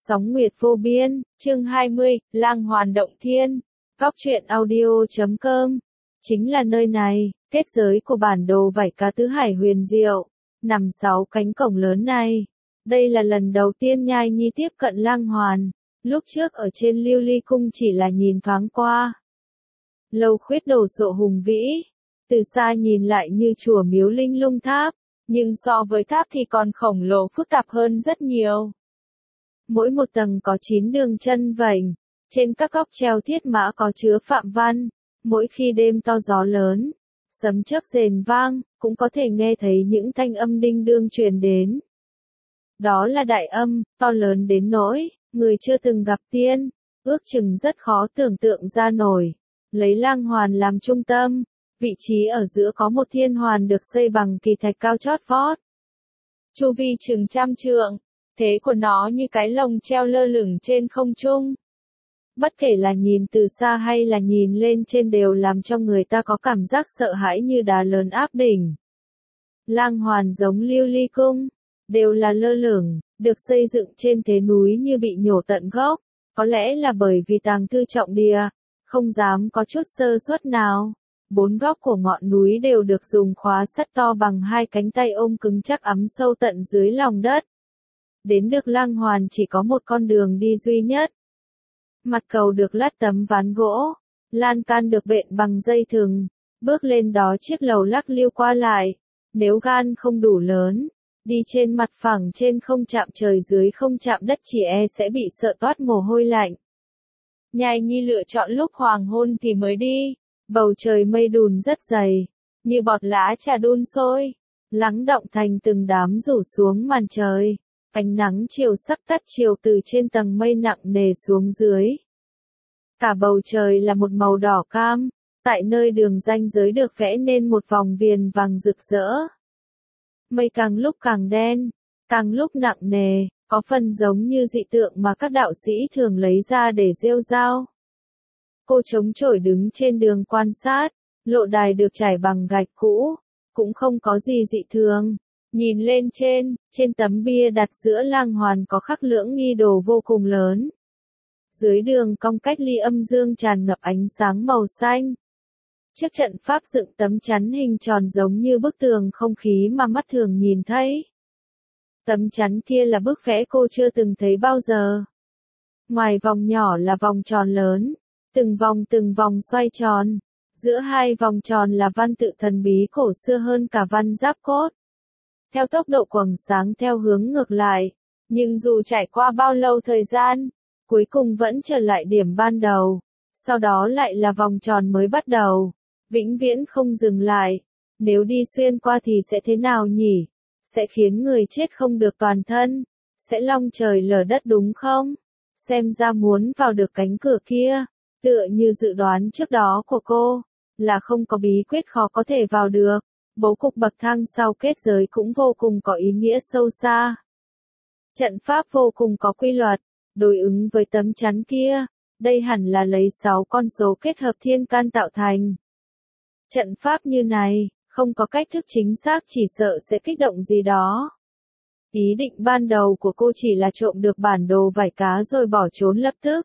Sóng Nguyệt Vô Biên, chương 20, Lang Hoàn Động Thiên, Góc truyện audio.com. Chính là nơi này, kết giới của bản đồ vảy cá tứ hải huyền diệu, nằm 6 cánh cổng lớn này. Đây là lần đầu tiên Nhai Nhi tiếp cận Lang Hoàn, lúc trước ở trên Lưu Ly Cung chỉ là nhìn thoáng qua. Lầu khuyết đồ sộ hùng vĩ, từ xa nhìn lại như chùa miếu linh lung tháp, nhưng so với tháp thì còn khổng lồ phức tạp hơn rất nhiều. Mỗi một tầng có 9 đường chân vành, trên các góc treo thiết mã có chứa phạm văn, mỗi khi đêm to gió lớn, sấm chớp rền vang, cũng có thể nghe thấy những thanh âm đinh đương truyền đến. Đó là đại âm, to lớn đến nỗi, người chưa từng gặp tiên, ước chừng rất khó tưởng tượng ra nổi. Lấy Lang Hoàn làm trung tâm, vị trí ở giữa có một thiên hoàn được xây bằng kỳ thạch cao chót vót. Chu vi chừng 100 trượng, thế của nó như cái lồng treo lơ lửng trên không trung. Bất kể là nhìn từ xa hay là nhìn lên trên đều làm cho người ta có cảm giác sợ hãi như đá lớn áp đỉnh. Lang Hoàn giống Lưu Ly Cung, đều là lơ lửng, được xây dựng trên thế núi như bị nhổ tận gốc, có lẽ là bởi vì tàng thư trọng địa, không dám có chút sơ suất nào. 4 góc của ngọn núi đều được dùng khóa sắt to bằng 2 cánh tay ôm cứng chắc ắm sâu tận dưới lòng đất. Đến được Lang Hoàn chỉ có một con đường đi duy nhất. Mặt cầu được lát tấm ván gỗ, lan can được bện bằng dây thừng, bước lên đó chiếc lầu lắc liêu qua lại. Nếu gan không đủ lớn, đi trên mặt phẳng trên không chạm trời dưới không chạm đất chỉ sẽ bị sợ toát mồ hôi lạnh. Nhai Nhi lựa chọn lúc hoàng hôn thì mới đi, bầu trời mây đùn rất dày, như bọt lá trà đun sôi, lắng động thành từng đám rủ xuống màn trời. Ánh nắng chiều sắp tắt chiều từ trên tầng mây nặng nề xuống dưới. Cả bầu trời là một màu đỏ cam, tại nơi đường ranh giới được vẽ nên một vòng viền vàng rực rỡ. Mây càng lúc càng đen, càng lúc nặng nề, có phần giống như dị tượng mà các đạo sĩ thường lấy ra để rêu rao. Cô trống trổi đứng trên đường quan sát, lộ đài được trải bằng gạch cũ, cũng không có gì dị thường. Nhìn lên trên tấm bia đặt giữa Lang Hoàn có khắc lưỡng nghi đồ vô cùng lớn. Dưới đường cong cách ly âm dương tràn ngập ánh sáng màu xanh. Trước trận pháp dựng tấm chắn hình tròn giống như bức tường không khí mà mắt thường nhìn thấy. Tấm chắn kia là bức vẽ cô chưa từng thấy bao giờ. Ngoài vòng nhỏ là vòng tròn lớn, từng vòng xoay tròn. Giữa hai vòng tròn là văn tự thần bí cổ xưa hơn cả văn giáp cốt. Theo tốc độ quầng sáng theo hướng ngược lại, nhưng dù trải qua bao lâu thời gian, cuối cùng vẫn trở lại điểm ban đầu, sau đó lại là vòng tròn mới bắt đầu, vĩnh viễn không dừng lại. Nếu đi xuyên qua thì sẽ thế nào nhỉ? Sẽ khiến người chết không được toàn thân, sẽ long trời lở đất đúng không? Xem ra muốn vào được cánh cửa kia, tựa như dự đoán trước đó của cô, là không có bí quyết khó có thể vào được. Bố cục bậc thang sau kết giới cũng vô cùng có ý nghĩa sâu xa. Trận pháp vô cùng có quy luật, đối ứng với tấm chắn kia, đây hẳn là lấy 6 con số kết hợp thiên can tạo thành. Trận pháp như này, không có cách thức chính xác chỉ sợ sẽ kích động gì đó. Ý định ban đầu của cô chỉ là trộm được bản đồ vảy cá rồi bỏ trốn lập tức.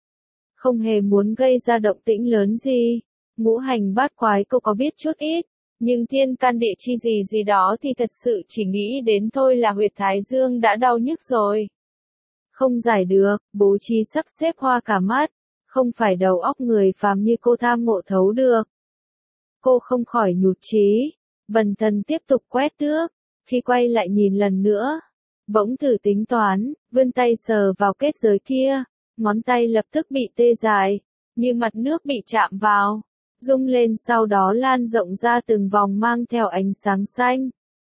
Không hề muốn gây ra động tĩnh lớn gì, ngũ hành bát quái cô có biết chút ít. Nhưng thiên can địa chi gì đó thì thật sự chỉ nghĩ đến thôi là huyệt thái dương đã đau nhức rồi. Không giải được, bố trí sắp xếp hoa cả mắt, không phải đầu óc người phàm như cô tham ngộ thấu được. Cô không khỏi nhụt chí, bần thần tiếp tục quét tước, khi quay lại nhìn lần nữa, bỗng thử tính toán, vươn tay sờ vào kết giới kia, ngón tay lập tức bị tê dại, như mặt nước bị chạm vào. Rung lên sau đó lan rộng ra từng vòng mang theo ánh sáng xanh.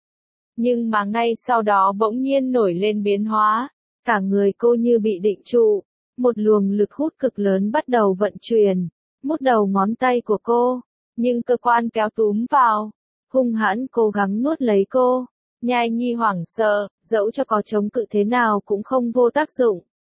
Nhưng mà ngay sau đó bỗng nhiên nổi lên biến hóa, cả người cô như bị định trụ, một luồng lực hút cực lớn bắt đầu vận chuyển, mút đầu ngón tay của cô, nhưng cơ quan kéo túm vào, hung hãn cố gắng nuốt lấy cô. Nhai Nhi hoảng sợ, dẫu cho có chống cự thế nào cũng không vô tác dụng.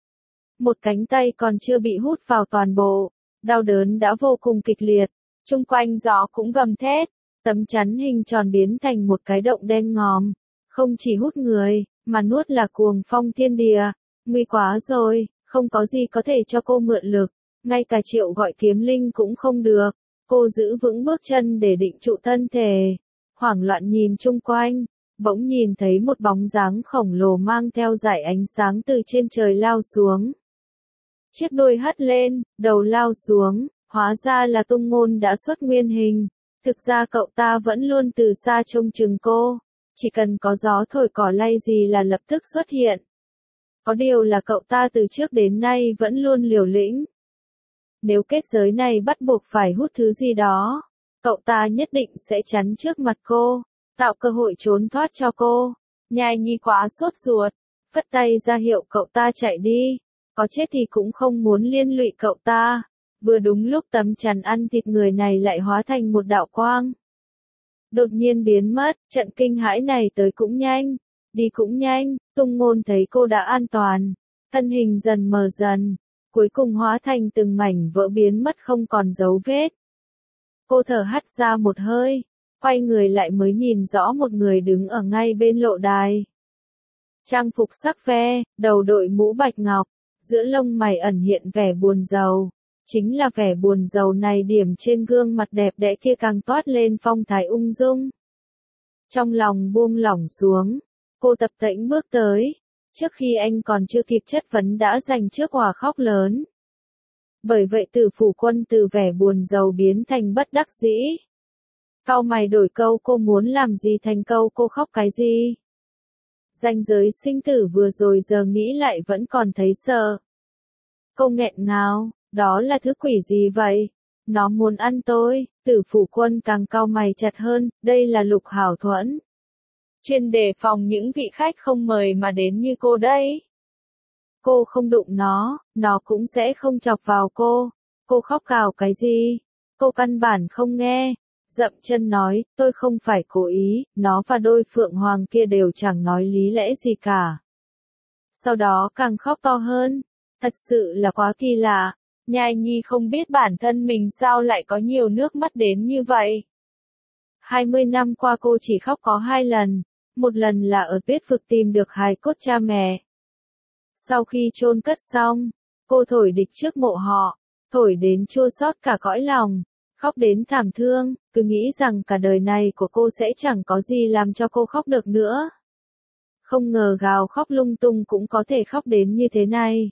Một cánh tay còn chưa bị hút vào toàn bộ, đau đớn đã vô cùng kịch liệt. Chung quanh gió cũng gầm thét, tấm chắn hình tròn biến thành một cái động đen ngòm, không chỉ hút người, mà nuốt là cuồng phong thiên địa, Nguy quá rồi, không có gì có thể cho cô mượn lực, ngay cả Triệu gọi kiếm linh cũng không được. Cô giữ vững bước chân để định trụ thân thể, hoảng loạn nhìn chung quanh, bỗng nhìn thấy một bóng dáng khổng lồ mang theo dải ánh sáng từ trên trời lao xuống. Chiếc đuôi hất lên, đầu lao xuống, hóa ra là Tung Ngôn đã xuất nguyên hình. Thực ra cậu ta vẫn luôn từ xa trông chừng cô, chỉ cần có gió thổi cỏ lay gì là lập tức xuất hiện. Có điều là cậu ta từ trước đến nay vẫn luôn liều lĩnh. Nếu kết giới này bắt buộc phải hút thứ gì đó, cậu ta nhất định sẽ chắn trước mặt cô, tạo cơ hội trốn thoát cho cô. Nhai Nhi quá sốt ruột, phất tay ra hiệu cậu ta chạy đi, có chết thì cũng không muốn liên lụy cậu ta. Vừa đúng lúc tấm chắn ăn thịt người này lại hóa thành một đạo quang. Đột nhiên biến mất, trận kinh hãi này tới cũng nhanh, đi cũng nhanh. Tung Ngôn thấy cô đã an toàn, thân hình dần mờ dần, cuối cùng hóa thành từng mảnh vỡ biến mất không còn dấu vết. Cô thở hắt ra một hơi, quay người lại mới nhìn rõ một người đứng ở ngay bên lộ đài. Trang phục sắc ve, đầu đội mũ bạch ngọc, giữa lông mày ẩn hiện vẻ buồn rầu. Chính là vẻ buồn rầu này điểm trên gương mặt đẹp đẽ kia càng toát lên phong thái ung dung. Trong lòng buông lỏng xuống, cô tập tễnh bước tới, trước khi anh còn chưa kịp chất vấn đã giành trước òa khóc lớn. Bởi vậy Tử Phủ Quân từ vẻ buồn rầu biến thành bất đắc dĩ. Cau mày đổi câu cô muốn làm gì thành câu cô khóc cái gì. Ranh giới sinh tử vừa rồi giờ nghĩ lại vẫn còn thấy sợ. Cô nghẹn ngào. Đó là thứ quỷ gì vậy? Nó muốn ăn tôi. Tử Phủ Quân càng cau mày chặt hơn, đây là Lục Hảo Thuẫn. Chuyên đề phòng những vị khách không mời mà đến như cô đây. Cô không đụng nó cũng sẽ không chọc vào cô. Cô khóc cào cái gì? Cô căn bản không nghe. Dậm chân nói, tôi không phải cố ý, nó và đôi phượng hoàng kia đều chẳng nói lý lẽ gì cả. Sau đó càng khóc to hơn. Thật sự là quá kỳ lạ. Nhai Nhi không biết bản thân mình sao lại có nhiều nước mắt đến như vậy. 20 năm qua cô chỉ khóc có 2 lần. Một lần là ở Tuyết Vực tìm được hài cốt cha mẹ. Sau khi chôn cất xong, cô thổi địch trước mộ họ, thổi đến chua xót cả cõi lòng, khóc đến thảm thương, cứ nghĩ rằng cả đời này của cô sẽ chẳng có gì làm cho cô khóc được nữa. Không ngờ gào khóc lung tung cũng có thể khóc đến như thế này.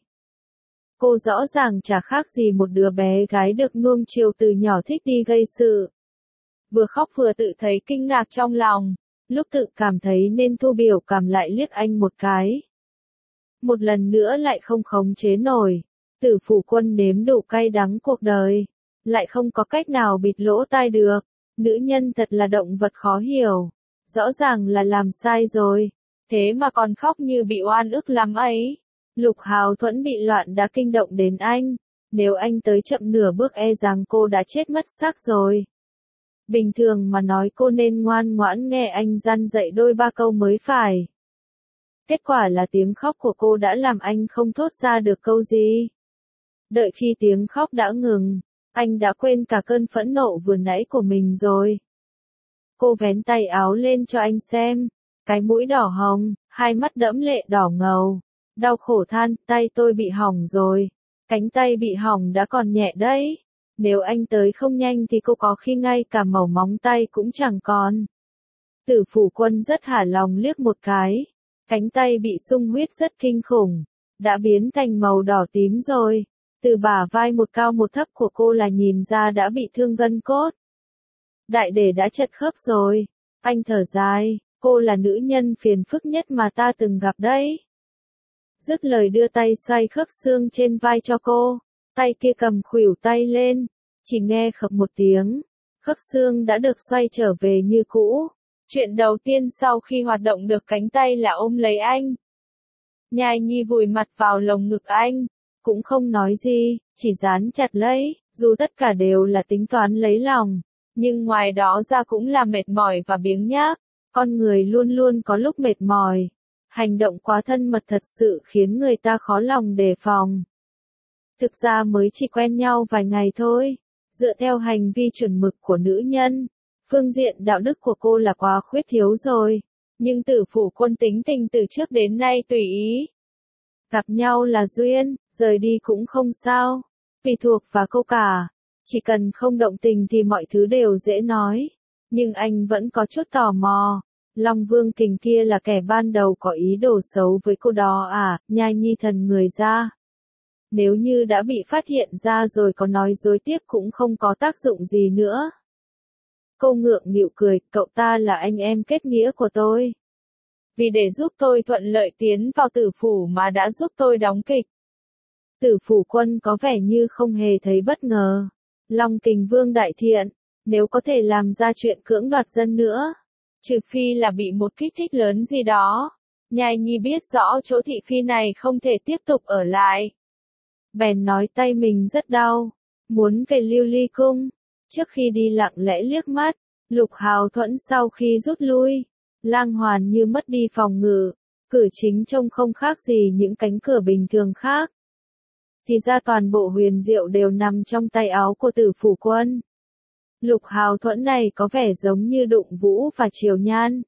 Cô rõ ràng chả khác gì một đứa bé gái được nuông chiều từ nhỏ thích đi gây sự. Vừa khóc vừa tự thấy kinh ngạc trong lòng, lúc tự cảm thấy nên thu biểu cảm lại liếc anh một cái. Một lần nữa lại không khống chế nổi, Tử Phủ Quân nếm đủ cay đắng cuộc đời, lại không có cách nào bịt lỗ tai được. Nữ nhân thật là động vật khó hiểu, rõ ràng là làm sai rồi, thế mà còn khóc như bị oan ức lắm ấy. Lục Hào Thuẫn bị loạn đã kinh động đến anh, nếu anh tới chậm nửa bước e rằng cô đã chết mất xác rồi. Bình thường mà nói cô nên ngoan ngoãn nghe anh răn dạy đôi ba câu mới phải. Kết quả là tiếng khóc của cô đã làm anh không thốt ra được câu gì. Đợi khi tiếng khóc đã ngừng, anh đã quên cả cơn phẫn nộ vừa nãy của mình rồi. Cô vén tay áo lên cho anh xem, cái mũi đỏ hồng, hai mắt đẫm lệ đỏ ngầu. Đau khổ than, tay tôi bị hỏng rồi. Cánh tay bị hỏng đã còn nhẹ đấy. Nếu anh tới không nhanh thì cô có khi ngay cả mẩu móng tay cũng chẳng còn. Tử Phủ Quân rất hả lòng liếc một cái. Cánh tay bị sung huyết rất kinh khủng. Đã biến thành màu đỏ tím rồi. Từ bả vai một cao một thấp của cô là nhìn ra đã bị thương gân cốt. Đại để đã chật khớp rồi. Anh thở dài, cô là nữ nhân phiền phức nhất mà ta từng gặp đấy. Dứt lời đưa tay xoay khớp xương trên vai cho cô, tay kia cầm khuỷu tay lên, chỉ nghe khập một tiếng, khớp xương đã được xoay trở về như cũ. Chuyện đầu tiên sau khi hoạt động được cánh tay là ôm lấy anh. Nhai Nhi vùi mặt vào lồng ngực anh, cũng không nói gì, chỉ dán chặt lấy, dù tất cả đều là tính toán lấy lòng, nhưng ngoài đó ra cũng là mệt mỏi và biếng nhác, con người luôn luôn có lúc mệt mỏi. Hành động quá thân mật thật sự khiến người ta khó lòng đề phòng. Thực ra mới chỉ quen nhau vài ngày thôi, dựa theo hành vi chuẩn mực của nữ nhân, phương diện đạo đức của cô là quá khuyết thiếu rồi, nhưng Tử Phủ Quân tính tình từ trước đến nay tùy ý. Gặp nhau là duyên, rời đi cũng không sao. Tùy thuộc vào cô cả. Chỉ cần không động tình thì mọi thứ đều dễ nói. Nhưng anh vẫn có chút tò mò. Long Vương Kình kia là kẻ ban đầu có ý đồ xấu với cô đó à, Nhai Nhi thần người ra. Nếu như đã bị phát hiện ra rồi có nói dối tiếp cũng không có tác dụng gì nữa. Cô ngượng nghịu cười, cậu ta là anh em kết nghĩa của tôi. Vì để giúp tôi thuận lợi tiến vào tử phủ mà đã giúp tôi đóng kịch. Tử phủ quân có vẻ như không hề thấy bất ngờ. Long Kình Vương đại thiện, nếu có thể làm ra chuyện cưỡng đoạt dân nữa. Trừ phi là bị một kích thích lớn gì đó. Nhai Nhi biết rõ chỗ thị phi này không thể tiếp tục ở lại. Bèn nói tay mình rất đau. Muốn về Lưu Ly Cung. Trước khi đi lặng lẽ liếc mắt. Lục Hào Thuẫn sau khi rút lui. Lang Hoàn như mất đi phòng ngự. Cử chính trông không khác gì những cánh cửa bình thường khác. Thì ra toàn bộ huyền diệu đều nằm trong tay áo của tử phủ quân. Lục Hào Thuẫn này có vẻ giống như Đụng Vũ và Triều Nhan.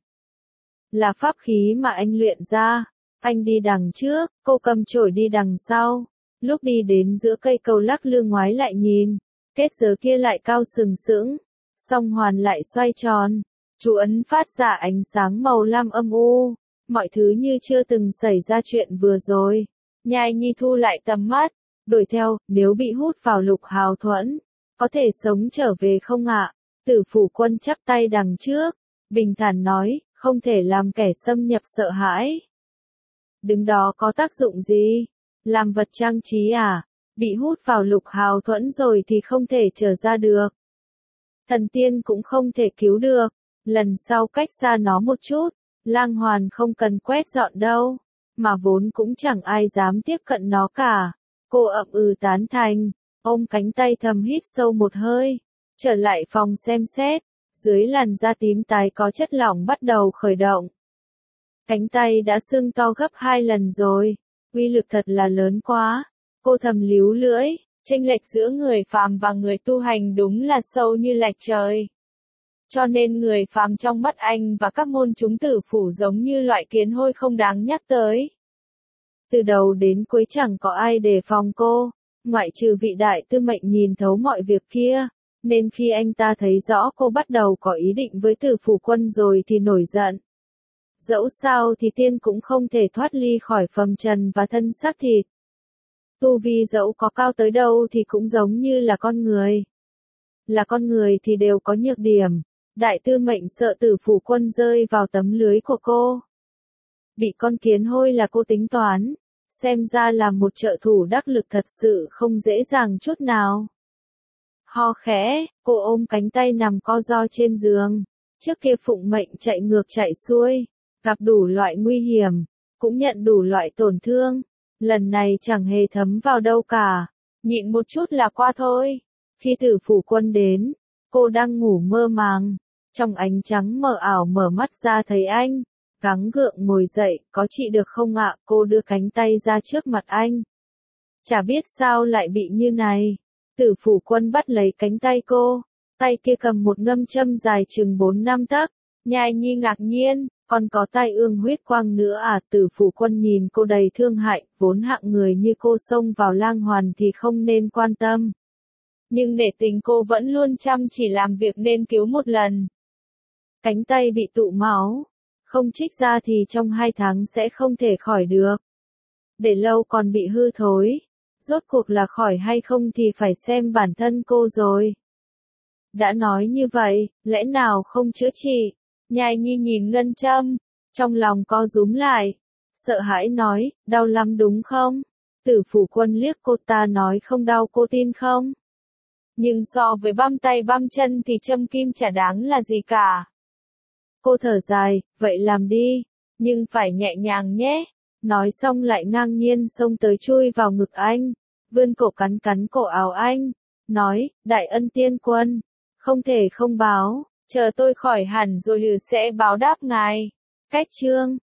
Là pháp khí mà anh luyện ra. Anh đi đằng trước, cô cầm chổi đi đằng sau. Lúc đi đến giữa cây cầu lắc lư ngoái lại nhìn. Kết giới kia lại cao sừng sững. Song hoàn lại xoay tròn. Chú ấn phát ra ánh sáng màu lam âm u. Mọi thứ như chưa từng xảy ra chuyện vừa rồi. Nhai Nhi thu lại tầm mắt. Đuổi theo, nếu bị hút vào Lục Hào Thuẫn. Có thể sống trở về không ạ? Tử phủ quân chắp tay đằng trước. Bình thản nói, không thể làm kẻ xâm nhập sợ hãi. Đứng đó có tác dụng gì? Làm vật trang trí à? Bị hút vào Lục Hào Thuẫn rồi thì không thể trở ra được. Thần tiên cũng không thể cứu được. Lần sau cách xa nó một chút. Lang Hoàn không cần quét dọn đâu. Mà vốn cũng chẳng ai dám tiếp cận nó cả. Cô ậm ừ tán thành. Ôm cánh tay thầm hít sâu một hơi. Trở lại phòng xem xét. Dưới làn da tím tái có chất lỏng bắt đầu khởi động. Cánh tay đã sưng to gấp 2 lần rồi. Uy lực thật là lớn quá. Cô thầm líu lưỡi. Chênh lệch giữa người phàm và người tu hành đúng là sâu như lệch trời. Cho nên người phàm trong mắt anh và các môn chúng tử phủ giống như loại kiến hôi không đáng nhắc tới. Từ đầu đến cuối chẳng có ai đề phòng cô. Ngoại trừ vị đại tư mệnh nhìn thấu mọi việc kia, nên khi anh ta thấy rõ cô bắt đầu có ý định với tử phủ quân rồi thì nổi giận. Dẫu sao thì tiên cũng không thể thoát ly khỏi phàm trần và thân xác thịt. Tu vi dẫu có cao tới đâu thì cũng giống như là con người. Là con người thì đều có nhược điểm. Đại tư mệnh sợ tử phủ quân rơi vào tấm lưới của cô. Bị con kiến hôi là cô tính toán. Xem ra là một trợ thủ đắc lực thật sự không dễ dàng chút nào. Ho khẽ, cô ôm cánh tay nằm co ro trên giường. Trước kia phụng mệnh chạy ngược chạy xuôi, gặp đủ loại nguy hiểm, cũng nhận đủ loại tổn thương. Lần này chẳng hề thấm vào đâu cả, nhịn một chút là qua thôi. Khi tử phủ quân đến, cô đang ngủ mơ màng. Trong ánh trắng mờ ảo mở mắt ra thấy anh. Gắng gượng ngồi dậy, có trị được không ạ? Cô đưa cánh tay ra trước mặt anh. Chả biết sao lại bị như này. Tử phủ quân bắt lấy cánh tay cô. Tay kia cầm một ngâm châm dài chừng 4-5 tấc. Nhai Nhi ngạc nhiên, còn có tai ương huyết quang nữa à? Tử phủ quân nhìn cô đầy thương hại, vốn hạng người như cô xông vào Lang Hoàn thì không nên quan tâm. Nhưng để tình cô vẫn luôn chăm chỉ làm việc nên cứu một lần. Cánh tay bị tụ máu. Không trích ra thì trong 2 tháng sẽ không thể khỏi được. Để lâu còn bị hư thối. Rốt cuộc là khỏi hay không thì phải xem bản thân cô rồi. Đã nói như vậy, lẽ nào không chữa trị? Nhai Nhi nhìn ngân châm, trong lòng co rúm lại. Sợ hãi nói, đau lắm đúng không? Tử phủ quân liếc cô ta nói không đau cô tin không? Nhưng so với băm tay băm chân thì châm kim chả đáng là gì cả. Cô thở dài, vậy làm đi, nhưng phải nhẹ nhàng nhé. Nói xong lại ngang nhiên xông tới chui vào ngực anh, vươn cổ cắn cắn cổ áo anh, nói, đại ân tiên quân, không thể không báo, chờ tôi khỏi hẳn rồi lừ sẽ báo đáp ngài. Cách chương